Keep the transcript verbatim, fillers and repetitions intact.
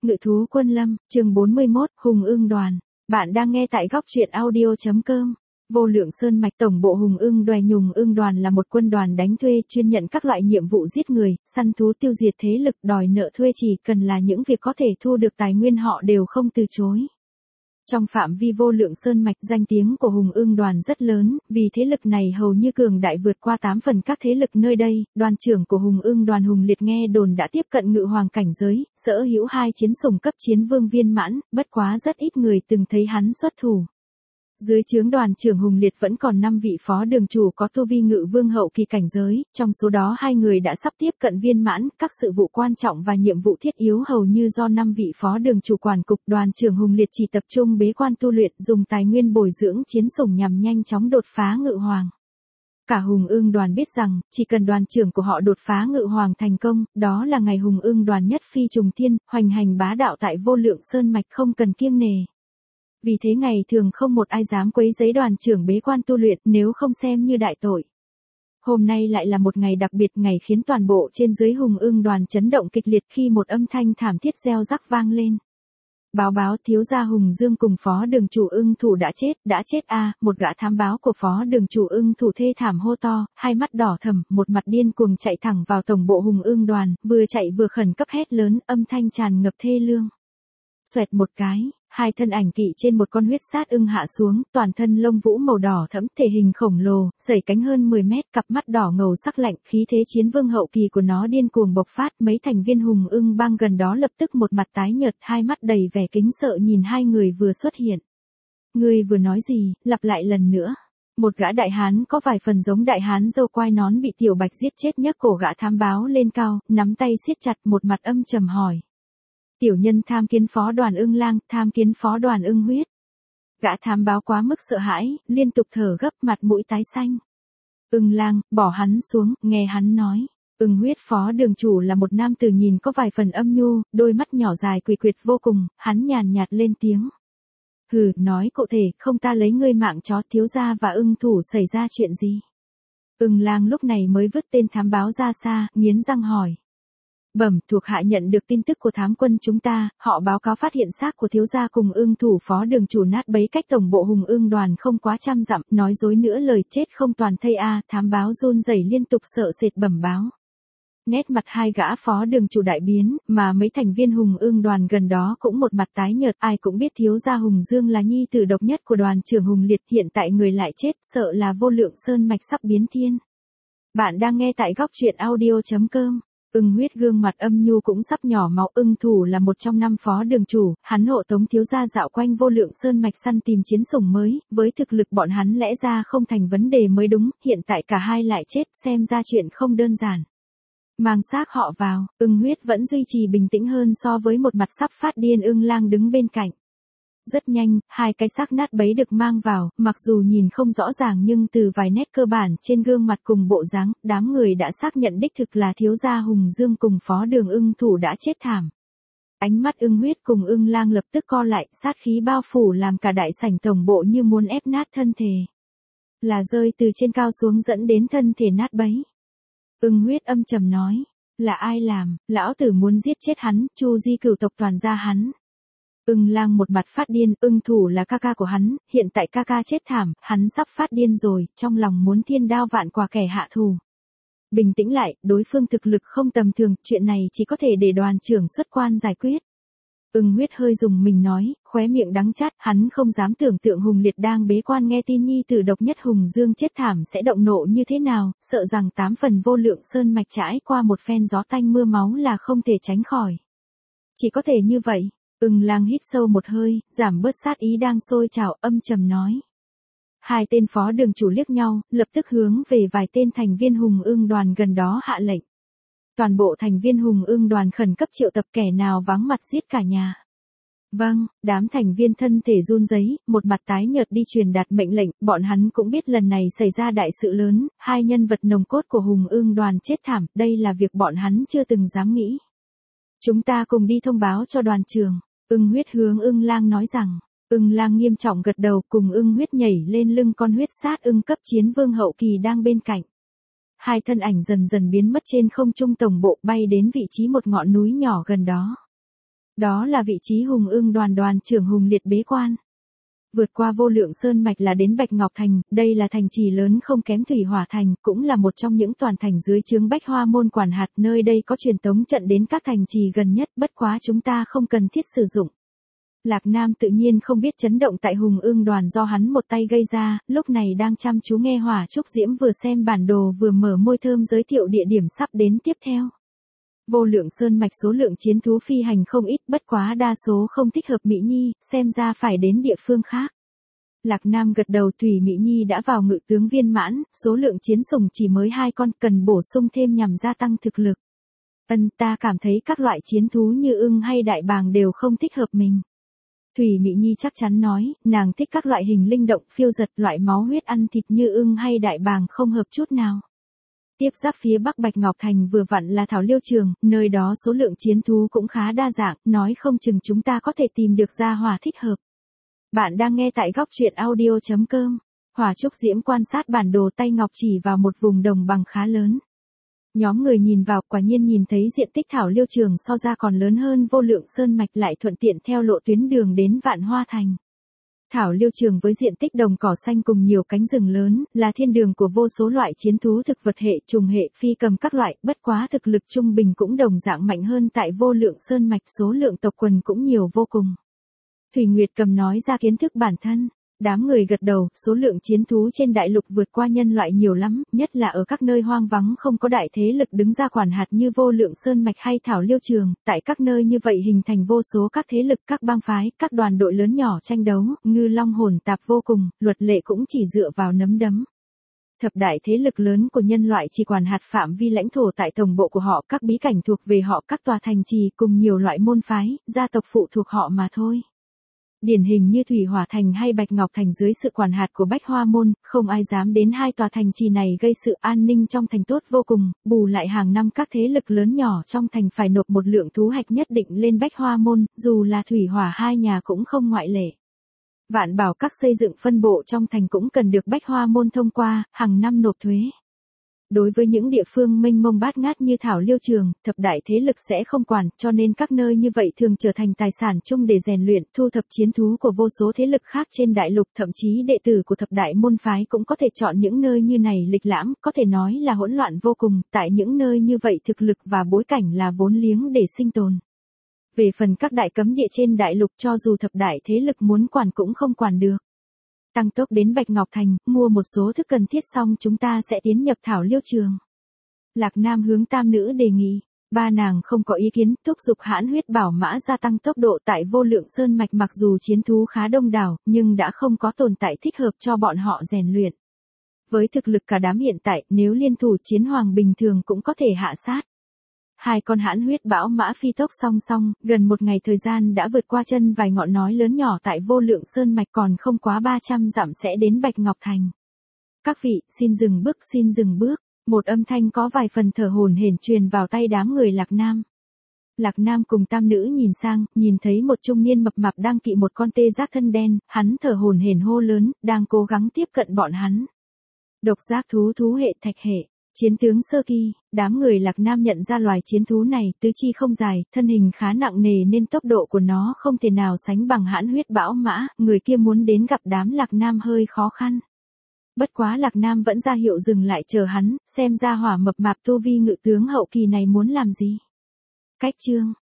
Ngự thú quân lâm, chương bốn mươi mốt, Hùng Ưng đoàn. Bạn đang nghe tại góc truyện audio.com. Vô Lượng Sơn Mạch tổng bộ Hùng Ưng Đoè Nhùng Ưng đoàn là một quân đoàn đánh thuê chuyên nhận các loại nhiệm vụ giết người, săn thú tiêu diệt thế lực đòi nợ thuê chỉ cần là những việc có thể thu được tài nguyên họ đều không từ chối. Trong phạm vi Vô Lượng Sơn Mạch danh tiếng của Hùng Ưng đoàn rất lớn, vì thế lực này hầu như cường đại vượt qua tám phần các thế lực nơi đây, đoàn trưởng của Hùng Ưng đoàn Hùng Liệt nghe đồn đã tiếp cận ngự hoàng cảnh giới, sở hữu hai chiến sủng cấp chiến vương viên mãn, bất quá rất ít người từng thấy hắn xuất thủ. Dưới trướng đoàn trưởng Hùng Liệt vẫn còn năm vị phó đường chủ có tu vi ngự vương hậu kỳ cảnh giới, trong số đó hai người đã sắp tiếp cận viên mãn, các sự vụ quan trọng và nhiệm vụ thiết yếu hầu như do năm vị phó đường chủ quản cục. Đoàn trưởng Hùng Liệt chỉ tập trung bế quan tu luyện, dùng tài nguyên bồi dưỡng chiến sủng nhằm nhanh chóng đột phá ngự hoàng. Cả Hùng Ưng đoàn biết rằng, chỉ cần đoàn trưởng của họ đột phá ngự hoàng thành công, đó là ngày Hùng Ưng đoàn nhất phi trùng thiên, hoành hành bá đạo tại Vô Lượng Sơn Mạch không cần kiêng nề. Vì thế ngày thường không một ai dám quấy rầy đoàn trưởng bế quan tu luyện nếu không xem như đại tội. Hôm nay lại là một ngày đặc biệt, ngày khiến toàn bộ trên dưới Hùng Ưng đoàn chấn động kịch liệt khi một âm thanh thảm thiết reo rắc vang lên. Báo báo thiếu gia Hùng Dương cùng phó đường chủ Ưng Thủ đã chết, đã chết a, à, một gã thám báo của phó đường chủ Ưng Thủ thê thảm hô to, hai mắt đỏ thẫm, một mặt điên cuồng chạy thẳng vào tổng bộ Hùng Ưng đoàn, vừa chạy vừa khẩn cấp hét lớn, âm thanh tràn ngập thê lương. Xoẹt một cái, hai thân ảnh kỵ trên một con huyết sát ưng hạ xuống, toàn thân lông vũ màu đỏ thẫm, thể hình khổng lồ, dày cánh hơn mười mét, cặp mắt đỏ ngầu sắc lạnh, khí thế chiến vương hậu kỳ của nó điên cuồng bộc phát, mấy thành viên Hùng Ưng bang gần đó lập tức một mặt tái nhợt, hai mắt đầy vẻ kính sợ nhìn hai người vừa xuất hiện. Ngươi vừa nói gì, lặp lại lần nữa. Một gã đại hán có vài phần giống đại hán râu quai nón bị Tiểu Bạch giết chết nhấc cổ gã thám báo lên cao, nắm tay siết chặt, một mặt âm trầm hỏi. Tiểu nhân tham kiến phó đoàn Ưng Lang, tham kiến phó đoàn Ưng Huyết. Gã thám báo quá mức sợ hãi, liên tục thở gấp, mặt mũi tái xanh. Ưng Lang, bỏ hắn xuống, nghe hắn nói. Ưng Huyết phó đường chủ là một nam tử nhìn có vài phần âm nhu, đôi mắt nhỏ dài quỷ quyệt vô cùng, hắn nhàn nhạt lên tiếng. Hừ, nói cụ thể, không ta lấy ngươi mạng chó, thiếu gia và Ưng Thủ xảy ra chuyện gì? Ưng Lang lúc này mới vứt tên thám báo ra xa, nghiến răng hỏi. Bẩm, thuộc hạ nhận được tin tức của thám quân chúng ta, họ báo cáo phát hiện xác của thiếu gia cùng Ưng Thủ phó đường chủ nát bấy cách tổng bộ Hùng Ưng đoàn không quá trăm dặm, nói dối nữa lời chết không toàn thây a, thám báo run rẩy liên tục sợ sệt bẩm báo. Nét mặt hai gã phó đường chủ đại biến, mà mấy thành viên Hùng Ưng đoàn gần đó cũng một mặt tái nhợt, ai cũng biết thiếu gia Hùng Dương là nhi tử độc nhất của đoàn trưởng Hùng Liệt, hiện tại người lại chết, sợ là Vô Lượng Sơn Mạch sắp biến thiên. Bạn đang nghe tại góc truyện audio.com. Ưng Huyết gương mặt âm nhu cũng sắp nhỏ máu. Ưng Thủ là một trong năm phó đường chủ, hắn hộ tống thiếu gia dạo quanh Vô Lượng Sơn Mạch săn tìm chiến sủng mới, với thực lực bọn hắn lẽ ra không thành vấn đề mới đúng, hiện tại cả hai lại chết, xem ra chuyện không đơn giản. Mang xác họ vào, Ưng Huyết vẫn duy trì bình tĩnh hơn so với một mặt sắp phát điên Ưng Lang đứng bên cạnh. Rất nhanh, hai cái xác nát bấy được mang vào, mặc dù nhìn không rõ ràng nhưng từ vài nét cơ bản trên gương mặt cùng bộ dáng, đám người đã xác nhận đích thực là thiếu gia Hùng Dương cùng phó đường Ưng Thủ đã chết thảm. Ánh mắt Ưng Huyết cùng Ưng Lang lập tức co lại, sát khí bao phủ làm cả đại sảnh tổng bộ như muốn ép nát thân thể. Là rơi từ trên cao xuống dẫn đến thân thể nát bấy. Ưng Huyết âm trầm nói, là ai làm, lão tử muốn giết chết hắn, Chu Di cửu tộc toàn gia hắn. Ưng Lang một mặt phát điên, Ưng Thủ là ca ca của hắn, hiện tại ca ca chết thảm, hắn sắp phát điên rồi, trong lòng muốn thiên đao vạn quả kẻ hạ thù. Bình tĩnh lại, đối phương thực lực không tầm thường, chuyện này chỉ có thể để đoàn trưởng xuất quan giải quyết. Ưng Huyết hơi dùng mình nói, khóe miệng đắng chát, hắn không dám tưởng tượng Hùng Liệt đang bế quan nghe tin nhi tử độc nhất Hùng Dương chết thảm sẽ động nộ như thế nào, sợ rằng tám phần Vô Lượng Sơn Mạch trải qua một phen gió tanh mưa máu là không thể tránh khỏi. Chỉ có thể như vậy. Ưng Lang hít sâu một hơi, giảm bớt sát ý đang sôi trào, âm trầm nói. Hai tên phó đường chủ liếc nhau, lập tức hướng về vài tên thành viên Hùng Ưng đoàn gần đó hạ lệnh. Toàn bộ thành viên Hùng Ưng đoàn khẩn cấp triệu tập, kẻ nào vắng mặt giết cả nhà. Vâng, đám thành viên thân thể run rẩy, một mặt tái nhợt đi truyền đạt mệnh lệnh, bọn hắn cũng biết lần này xảy ra đại sự lớn, hai nhân vật nòng cốt của Hùng Ưng đoàn chết thảm, đây là việc bọn hắn chưa từng dám nghĩ. Chúng ta cùng đi thông báo cho đoàn trưởng. Ưng Huyết hướng Ưng Lang nói rằng. Ưng Lang nghiêm trọng gật đầu, cùng Ưng Huyết nhảy lên lưng con huyết sát ưng cấp chiến vương hậu kỳ đang bên cạnh. Hai thân ảnh dần dần biến mất trên không trung tổng bộ, bay đến vị trí một ngọn núi nhỏ gần đó. Đó là vị trí Hùng Ưng đoàn đoàn trưởng Hùng Liệt bế quan. Vượt qua vô lượng sơn mạch là đến Bạch Ngọc Thành, đây là thành trì lớn không kém Thủy Hỏa Thành, cũng là một trong những toàn thành dưới trướng Bách Hoa môn quản hạt, nơi đây có truyền tống trận đến các thành trì gần nhất, bất quá chúng ta không cần thiết sử dụng. Lạc Nam tự nhiên không biết chấn động tại Hùng Ưng đoàn do hắn một tay gây ra, lúc này đang chăm chú nghe Hỏa Trúc Diễm vừa xem bản đồ vừa mở môi thơm giới thiệu địa điểm sắp đến tiếp theo. Vô lượng sơn mạch số lượng chiến thú phi hành không ít, bất quá đa số không thích hợp Mỹ Nhi, xem ra phải đến địa phương khác. Lạc Nam gật đầu, Thủy Mỹ Nhi đã vào ngự tướng viên mãn, số lượng chiến sủng chỉ mới hai con, cần bổ sung thêm nhằm gia tăng thực lực. Ân, ta cảm thấy các loại chiến thú như ưng hay đại bàng đều không thích hợp mình. Thủy Mỹ Nhi chắc chắn nói, nàng thích các loại hình linh động, phiêu giật, loại máu huyết ăn thịt như ưng hay đại bàng không hợp chút nào. Tiếp giáp phía Bắc Bạch Ngọc Thành vừa vặn là Thảo Liêu Trường, nơi đó số lượng chiến thú cũng khá đa dạng, nói không chừng chúng ta có thể tìm được gia hỏa thích hợp. Bạn đang nghe tại góc truyện audio chấm com. Hỏa Trúc Diễm quan sát bản đồ, tay ngọc chỉ vào một vùng đồng bằng khá lớn. Nhóm người nhìn vào, quả nhiên nhìn thấy diện tích Thảo Liêu Trường so ra còn lớn hơn vô lượng sơn mạch, lại thuận tiện theo lộ tuyến đường đến Vạn Hoa Thành. Thảo Liêu Trường với diện tích đồng cỏ xanh cùng nhiều cánh rừng lớn, là thiên đường của vô số loại chiến thú thực vật hệ, trùng hệ, phi cầm các loại, bất quá thực lực trung bình cũng đồng dạng mạnh hơn tại vô lượng sơn mạch, số lượng tộc quần cũng nhiều vô cùng. Thủy Nguyệt Cầm nói ra kiến thức bản thân. Đám người gật đầu, số lượng chiến thú trên đại lục vượt qua nhân loại nhiều lắm, nhất là ở các nơi hoang vắng không có đại thế lực đứng ra quản hạt như vô lượng sơn mạch hay Thảo Liêu Trường, tại các nơi như vậy hình thành vô số các thế lực, các bang phái, các đoàn đội lớn nhỏ tranh đấu, ngư long hồn tạp vô cùng, luật lệ cũng chỉ dựa vào nắm đấm. Thập đại thế lực lớn của nhân loại chỉ quản hạt phạm vi lãnh thổ tại tổng bộ của họ, các bí cảnh thuộc về họ, các tòa thành trì cùng nhiều loại môn phái, gia tộc phụ thuộc họ mà thôi. Điển hình như Thủy Hỏa Thành hay Bạch Ngọc Thành dưới sự quản hạt của Bách Hoa môn, không ai dám đến hai tòa thành trì này, gây sự an ninh trong thành tốt vô cùng, bù lại hàng năm các thế lực lớn nhỏ trong thành phải nộp một lượng thú hạch nhất định lên Bách Hoa môn, dù là Thủy Hỏa hai nhà cũng không ngoại lệ. Vạn bảo các xây dựng phân bộ trong thành cũng cần được Bách Hoa môn thông qua, hàng năm nộp thuế. Đối với những địa phương mênh mông bát ngát như Thảo Liêu Trường, thập đại thế lực sẽ không quản, cho nên các nơi như vậy thường trở thành tài sản chung để rèn luyện, thu thập chiến thú của vô số thế lực khác trên đại lục, thậm chí đệ tử của thập đại môn phái cũng có thể chọn những nơi như này lịch lãm, có thể nói là hỗn loạn vô cùng, tại những nơi như vậy thực lực và bối cảnh là vốn liếng để sinh tồn. Về phần các đại cấm địa trên đại lục, cho dù thập đại thế lực muốn quản cũng không quản được. Tăng tốc đến Bạch Ngọc Thành, mua một số thức cần thiết xong chúng ta sẽ tiến nhập Thảo Liêu Trường. Lạc Nam hướng tam nữ đề nghị, ba nàng không có ý kiến, thúc giục hãn huyết bảo mã gia tăng tốc độ tại vô lượng sơn mạch, mặc dù chiến thú khá đông đảo, nhưng đã không có tồn tại thích hợp cho bọn họ rèn luyện. Với thực lực cả đám hiện tại, nếu liên thủ chiến hoàng bình thường cũng có thể hạ sát. Hai con hãn huyết bão mã phi tốc song song, gần một ngày thời gian đã vượt qua chân vài ngọn núi lớn nhỏ tại vô lượng sơn mạch, còn không quá ba trăm dặm sẽ đến Bạch Ngọc Thành. Các vị, xin dừng bước, xin dừng bước. Một âm thanh có vài phần thở hổn hển truyền vào tay đám người Lạc Nam. Lạc Nam cùng tam nữ nhìn sang, nhìn thấy một trung niên mập mạp đang kỵ một con tê giác thân đen, hắn thở hổn hển hô lớn, đang cố gắng tiếp cận bọn hắn. Độc giác thú, thú hệ, thạch hệ. Chiến tướng sơ kỳ, đám người Lạc Nam nhận ra loài chiến thú này, tứ chi không dài, thân hình khá nặng nề nên tốc độ của nó không thể nào sánh bằng hãn huyết bão mã, người kia muốn đến gặp đám Lạc Nam hơi khó khăn. Bất quá Lạc Nam vẫn ra hiệu dừng lại chờ hắn, xem ra hỏa mập mạp tu vi ngự tướng hậu kỳ này muốn làm gì. Cách chương,